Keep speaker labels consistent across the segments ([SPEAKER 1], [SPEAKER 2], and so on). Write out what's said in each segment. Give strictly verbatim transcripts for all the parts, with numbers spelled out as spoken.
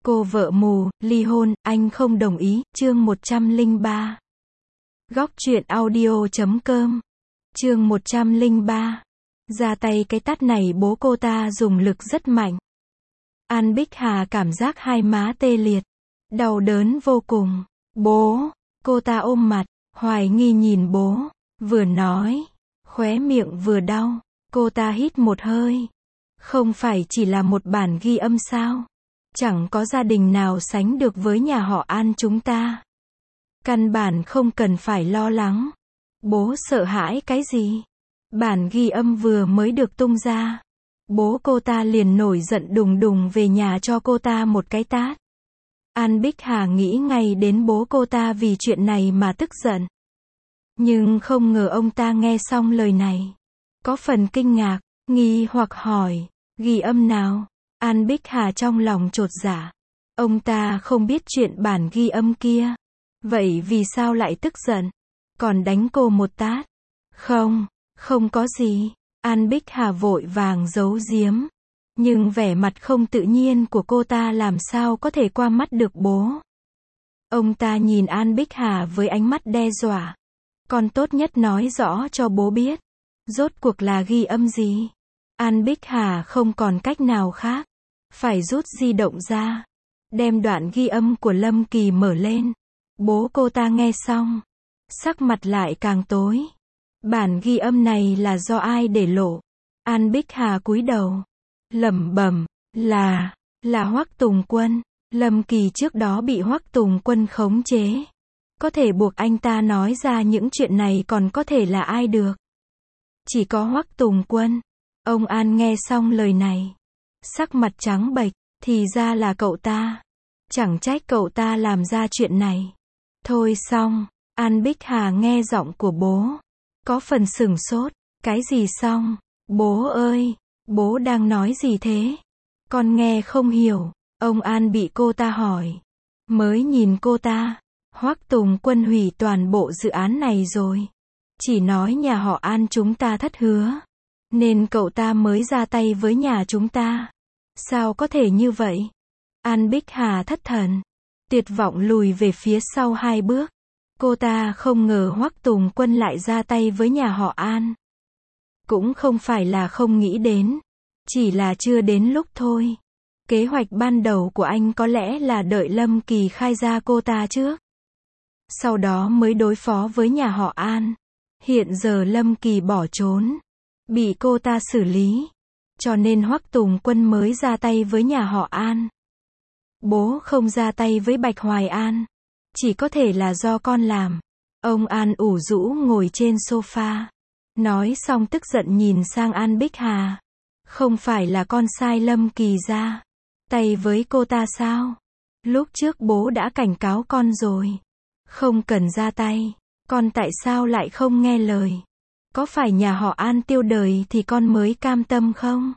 [SPEAKER 1] Cô vợ mù, ly hôn, anh không đồng ý, chương một trăm lẻ ba. Góc truyện audio chấm com. Chương một trăm lẻ ba. Ra tay cái tát này bố cô ta dùng lực rất mạnh. An Bích Hà cảm giác hai má tê liệt, đau đớn vô cùng. Bố, cô ta ôm mặt, hoài nghi nhìn bố, vừa nói, khóe miệng vừa đau. Cô ta hít một hơi. Không phải chỉ là một bản ghi âm sao? Chẳng có gia đình nào sánh được với nhà họ An chúng ta. Căn bản không cần phải lo lắng. Bố sợ hãi cái gì? Bản ghi âm vừa mới được tung ra, bố cô ta liền nổi giận đùng đùng về nhà cho cô ta một cái tát. An Bích Hà nghĩ ngay đến bố cô ta vì chuyện này mà tức giận. Nhưng không ngờ ông ta nghe xong lời này, có phần kinh ngạc, nghi hoặc hỏi, ghi âm nào? An Bích Hà trong lòng chột dạ. Ông ta không biết chuyện bản ghi âm kia. Vậy vì sao lại tức giận? Còn đánh cô một tát? Không, không có gì. An Bích Hà vội vàng giấu giếm. Nhưng vẻ mặt không tự nhiên của cô ta làm sao có thể qua mắt được bố. Ông ta nhìn An Bích Hà với ánh mắt đe dọa. Con tốt nhất nói rõ cho bố biết. Rốt cuộc là ghi âm gì? An Bích Hà không còn cách nào khác. Phải rút di động ra. Đem đoạn ghi âm của Lâm Kỳ mở lên. Bố cô ta nghe xong. Sắc mặt lại càng tối. Bản ghi âm này là do ai để lộ? An Bích Hà cúi đầu. Lẩm bẩm, là, là Hoắc Tùng Quân. Lâm Kỳ trước đó bị Hoắc Tùng Quân khống chế. Có thể buộc anh ta nói ra những chuyện này còn có thể là ai được? Chỉ có Hoắc Tùng Quân. Ông An nghe xong lời này. Sắc mặt trắng bệch, thì ra là cậu ta. Chẳng trách cậu ta làm ra chuyện này. Thôi xong, An Bích Hà nghe giọng của bố. Có phần sửng sốt, cái gì xong? Bố ơi, bố đang nói gì thế? Con nghe không hiểu. Ông An bị cô ta hỏi. Mới nhìn cô ta, Hoắc Tùng Quân hủy toàn bộ dự án này rồi. Chỉ nói nhà họ An chúng ta thất hứa. Nên cậu ta mới ra tay với nhà chúng ta. Sao có thể như vậy? An Bích Hà thất thần. Tuyệt vọng lùi về phía sau hai bước. Cô ta không ngờ Hoắc Tùng Quân lại ra tay với nhà họ An. Cũng không phải là không nghĩ đến. Chỉ là chưa đến lúc thôi. Kế hoạch ban đầu của anh có lẽ là đợi Lâm Kỳ khai ra cô ta trước. Sau đó mới đối phó với nhà họ An. Hiện giờ Lâm Kỳ bỏ trốn. Bị cô ta xử lý. Cho nên Hoắc Tùng Quân mới ra tay với nhà họ An. Bố không ra tay với Bạch Hoài An. Chỉ có thể là do con làm. Ông An ủ rũ ngồi trên sofa. Nói xong tức giận nhìn sang An Bích Hà. Không phải là con sai Lâm Kỳ ra tay với cô ta sao? Lúc trước bố đã cảnh cáo con rồi. Không cần ra tay. Con tại sao lại không nghe lời? Có phải nhà họ An tiêu đời thì con mới cam tâm không?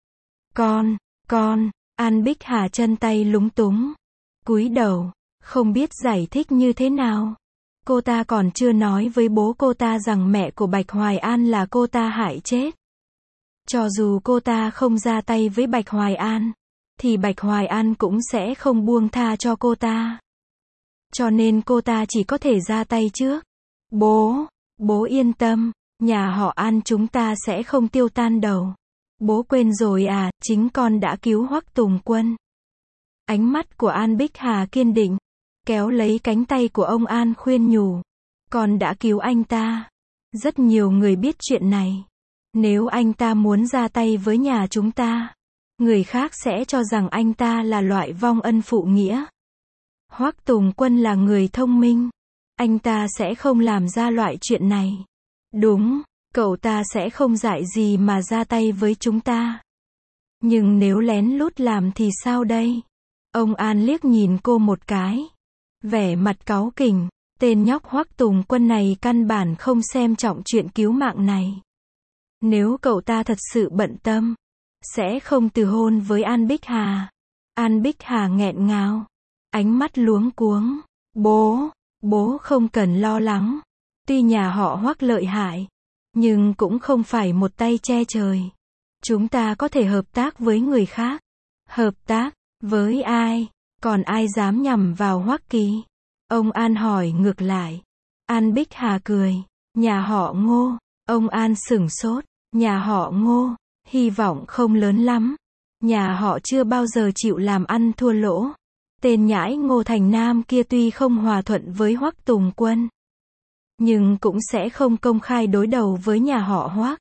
[SPEAKER 1] Con, con, An Bích Hà chân tay lúng túng. Cúi đầu, không biết giải thích như thế nào. Cô ta còn chưa nói với bố cô ta rằng mẹ của Bạch Hoài An là cô ta hại chết. Cho dù cô ta không ra tay với Bạch Hoài An, thì Bạch Hoài An cũng sẽ không buông tha cho cô ta. Cho nên cô ta chỉ có thể ra tay trước. Bố, bố yên tâm, nhà họ An chúng ta sẽ không tiêu tan đâu. Bố quên rồi à, chính con đã cứu Hoắc Tùng Quân. Ánh mắt của An Bích Hà kiên định, kéo lấy cánh tay của ông An khuyên nhủ. Con đã cứu anh ta. Rất nhiều người biết chuyện này. Nếu anh ta muốn ra tay với nhà chúng ta, người khác sẽ cho rằng anh ta là loại vong ân phụ nghĩa. Hoắc Tùng Quân là người thông minh. Anh ta sẽ không làm ra loại chuyện này. Đúng, cậu ta sẽ không dại gì mà ra tay với chúng ta. Nhưng nếu lén lút làm thì sao đây? Ông An liếc nhìn cô một cái. Vẻ mặt cáu kỉnh. Tên nhóc Hoắc Tùng Quân này căn bản không xem trọng chuyện cứu mạng này. Nếu cậu ta thật sự bận tâm, sẽ không từ hôn với An Bích Hà. An Bích Hà nghẹn ngào. Ánh mắt luống cuống. Bố, bố không cần lo lắng. Tuy nhà họ Hoắc lợi hại, nhưng cũng không phải một tay che trời. Chúng ta có thể hợp tác với người khác. Hợp tác, với ai? Còn ai dám nhằm vào Hoắc Kỳ? Ông An hỏi ngược lại. An Bích Hà cười. Nhà họ Ngô. Ông An sửng sốt. Nhà họ Ngô, hy vọng không lớn lắm. Nhà họ chưa bao giờ chịu làm ăn thua lỗ. Tên nhãi Ngô Thành Nam kia tuy không hòa thuận với Hoắc Tùng Quân, nhưng cũng sẽ không công khai đối đầu với nhà họ Hoắc.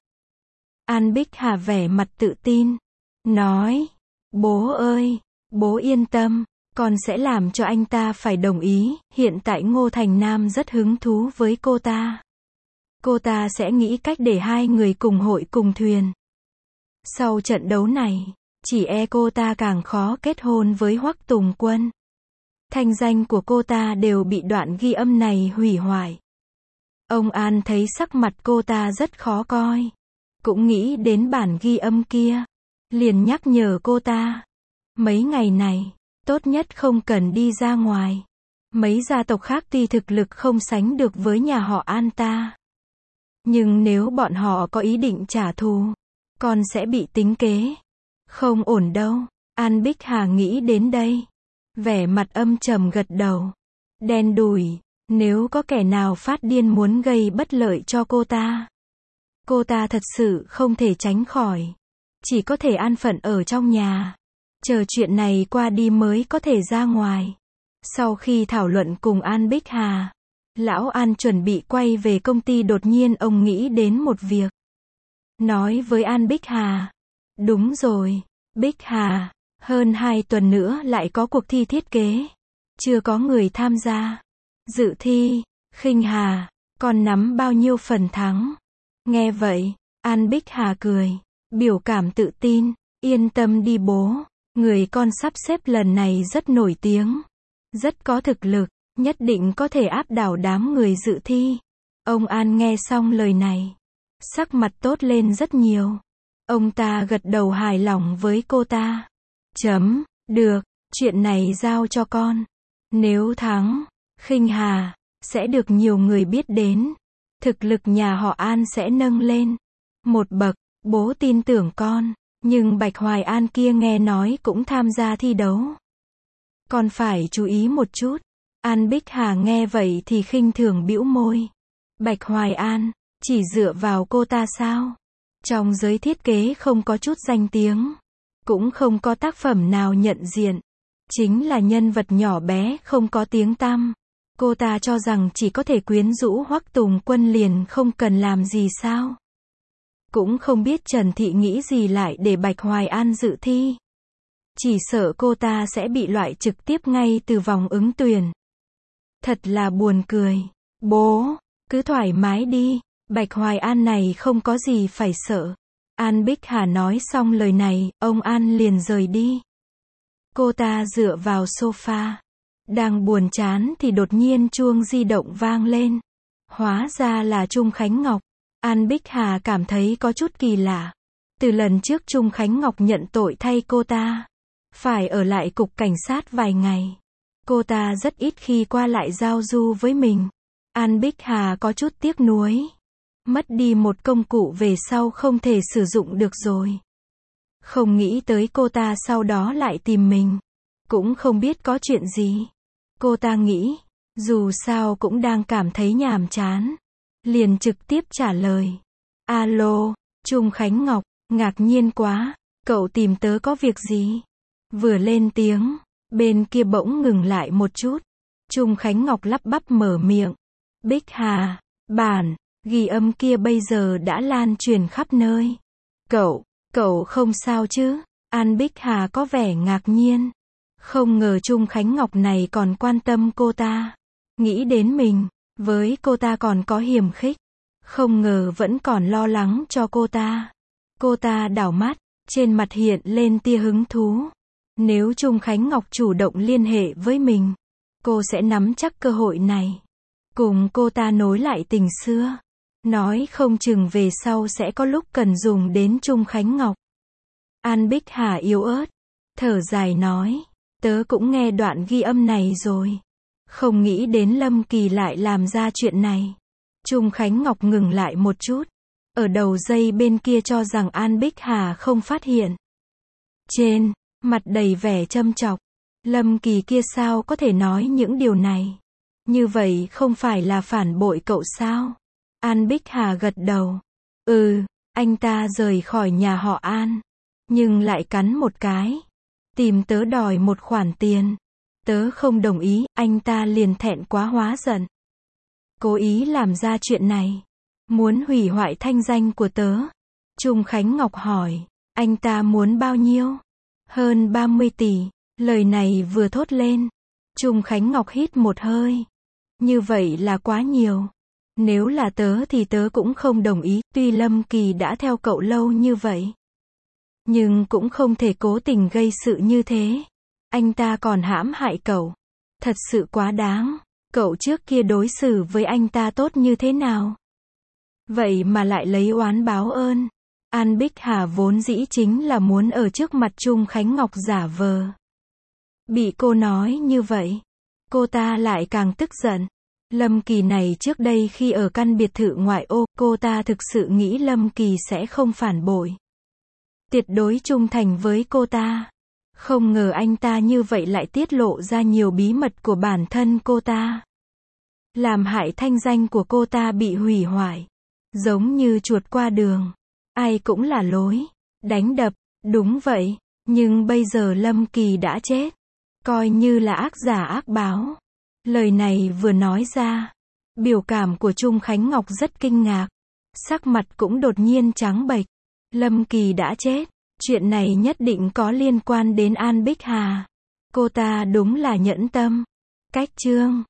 [SPEAKER 1] An Bích Hà vẻ mặt tự tin, nói, bố ơi, bố yên tâm, con sẽ làm cho anh ta phải đồng ý. Hiện tại Ngô Thành Nam rất hứng thú với cô ta. Cô ta sẽ nghĩ cách để hai người cùng hội cùng thuyền. Sau trận đấu này, chỉ e cô ta càng khó kết hôn với Hoắc Tùng Quân. Thanh danh của cô ta đều bị đoạn ghi âm này hủy hoại. Ông An thấy sắc mặt cô ta rất khó coi. Cũng nghĩ đến bản ghi âm kia. Liền nhắc nhở cô ta. Mấy ngày này, tốt nhất không cần đi ra ngoài. Mấy gia tộc khác tuy thực lực không sánh được với nhà họ An ta, nhưng nếu bọn họ có ý định trả thù, con sẽ bị tính kế. Không ổn đâu. An Bích Hà nghĩ đến đây, vẻ mặt âm trầm gật đầu. Đen đủi, nếu có kẻ nào phát điên muốn gây bất lợi cho cô ta, cô ta thật sự không thể tránh khỏi. Chỉ có thể an phận ở trong nhà, chờ chuyện này qua đi mới có thể ra ngoài. Sau khi thảo luận cùng An Bích Hà, Lão An chuẩn bị quay về công ty, đột nhiên ông nghĩ đến một việc. Nói với An Bích Hà. Đúng rồi, Bích Hà, hơn hai tuần nữa lại có cuộc thi thiết kế. Chưa có người tham gia. Dự thi, Khinh Hà, con nắm bao nhiêu phần thắng? Nghe vậy, An Bích Hà cười, biểu cảm tự tin. Yên tâm đi bố, người con sắp xếp lần này rất nổi tiếng, rất có thực lực, nhất định có thể áp đảo đám người dự thi. Ông An nghe xong lời này, sắc mặt tốt lên rất nhiều. Ông ta gật đầu hài lòng với cô ta. Chấm, được, chuyện này giao cho con. Nếu thắng, Khinh Hà sẽ được nhiều người biết đến. Thực lực nhà họ An sẽ nâng lên một bậc, bố tin tưởng con. Nhưng Bạch Hoài An kia nghe nói cũng tham gia thi đấu. Con phải chú ý một chút. An Bích Hà nghe vậy thì khinh thường bĩu môi. Bạch Hoài An, chỉ dựa vào cô ta sao? Trong giới thiết kế không có chút danh tiếng, cũng không có tác phẩm nào nhận diện. Chính là nhân vật nhỏ bé không có tiếng tăm. Cô ta cho rằng chỉ có thể quyến rũ Hoắc Tùng Quân liền không cần làm gì sao? Cũng không biết Trần Thị nghĩ gì lại để Bạch Hoài An dự thi. Chỉ sợ cô ta sẽ bị loại trực tiếp ngay từ vòng ứng tuyển. Thật là buồn cười. Bố, cứ thoải mái đi, Bạch Hoài An này không có gì phải sợ. An Bích Hà nói xong lời này, ông An liền rời đi. Cô ta dựa vào sofa, đang buồn chán thì đột nhiên chuông di động vang lên. Hóa ra là Trung Khánh Ngọc. An Bích Hà cảm thấy có chút kỳ lạ. Từ lần trước Trung Khánh Ngọc nhận tội thay cô ta, phải ở lại cục cảnh sát vài ngày. Cô ta rất ít khi qua lại giao du với mình. An Bích Hà có chút tiếc nuối. Mất đi một công cụ về sau không thể sử dụng được rồi. Không nghĩ tới cô ta sau đó lại tìm mình. Cũng không biết có chuyện gì. Cô ta nghĩ, dù sao cũng đang cảm thấy nhàm chán. Liền trực tiếp trả lời. Alo, Trung Khánh Ngọc, ngạc nhiên quá, cậu tìm tớ có việc gì? Vừa lên tiếng, bên kia bỗng ngừng lại một chút. Trung Khánh Ngọc lắp bắp mở miệng. Bích Hà, bản ghi âm kia bây giờ đã lan truyền khắp nơi. Cậu, cậu không sao chứ? An Bích Hà có vẻ ngạc nhiên. Không ngờ Trung Khánh Ngọc này còn quan tâm cô ta. Nghĩ đến mình, với cô ta còn có hiềm khích. Không ngờ vẫn còn lo lắng cho cô ta. Cô ta đảo mắt, trên mặt hiện lên tia hứng thú. Nếu Trung Khánh Ngọc chủ động liên hệ với mình, cô sẽ nắm chắc cơ hội này. Cùng cô ta nối lại tình xưa. Nói không chừng về sau sẽ có lúc cần dùng đến Trung Khánh Ngọc. An Bích Hà yếu ớt, thở dài nói. Tớ cũng nghe đoạn ghi âm này rồi. Không nghĩ đến Lâm Kỳ lại làm ra chuyện này. Trung Khánh Ngọc ngừng lại một chút. Ở đầu dây bên kia cho rằng An Bích Hà không phát hiện. Trên mặt đầy vẻ châm chọc. Lâm Kỳ kia sao có thể nói những điều này? Như vậy không phải là phản bội cậu sao? An Bích Hà gật đầu. Ừ, anh ta rời khỏi nhà họ An. Nhưng lại cắn một cái. Tìm tớ đòi một khoản tiền. Tớ không đồng ý, anh ta liền thẹn quá hóa giận. Cố ý làm ra chuyện này. Muốn hủy hoại thanh danh của tớ. Trung Khánh Ngọc hỏi. Anh ta muốn bao nhiêu? Hơn ba mươi tỷ. Lời này vừa thốt lên. Trung Khánh Ngọc hít một hơi. Như vậy là quá nhiều. Nếu là tớ thì tớ cũng không đồng ý, tuy Lâm Kỳ đã theo cậu lâu như vậy. Nhưng cũng không thể cố tình gây sự như thế. Anh ta còn hãm hại cậu. Thật sự quá đáng. Cậu trước kia đối xử với anh ta tốt như thế nào? Vậy mà lại lấy oán báo ơn. An Bích Hà vốn dĩ chính là muốn ở trước mặt Trung Khánh Ngọc giả vờ. Bị cô nói như vậy, cô ta lại càng tức giận. Lâm Kỳ này trước đây khi ở căn biệt thự ngoại ô, cô ta thực sự nghĩ Lâm Kỳ sẽ không phản bội. Tuyệt đối trung thành với cô ta. Không ngờ anh ta như vậy lại tiết lộ ra nhiều bí mật của bản thân cô ta. Làm hại thanh danh của cô ta bị hủy hoại. Giống như chuột qua đường. Ai cũng là lối. Đánh đập. Đúng vậy. Nhưng bây giờ Lâm Kỳ đã chết. Coi như là ác giả ác báo. Lời này vừa nói ra. Biểu cảm của Trung Khánh Ngọc rất kinh ngạc. Sắc mặt cũng đột nhiên trắng bệch. Lâm Kỳ đã chết. Chuyện này nhất định có liên quan đến An Bích Hà. Cô ta đúng là nhẫn tâm. Cách chương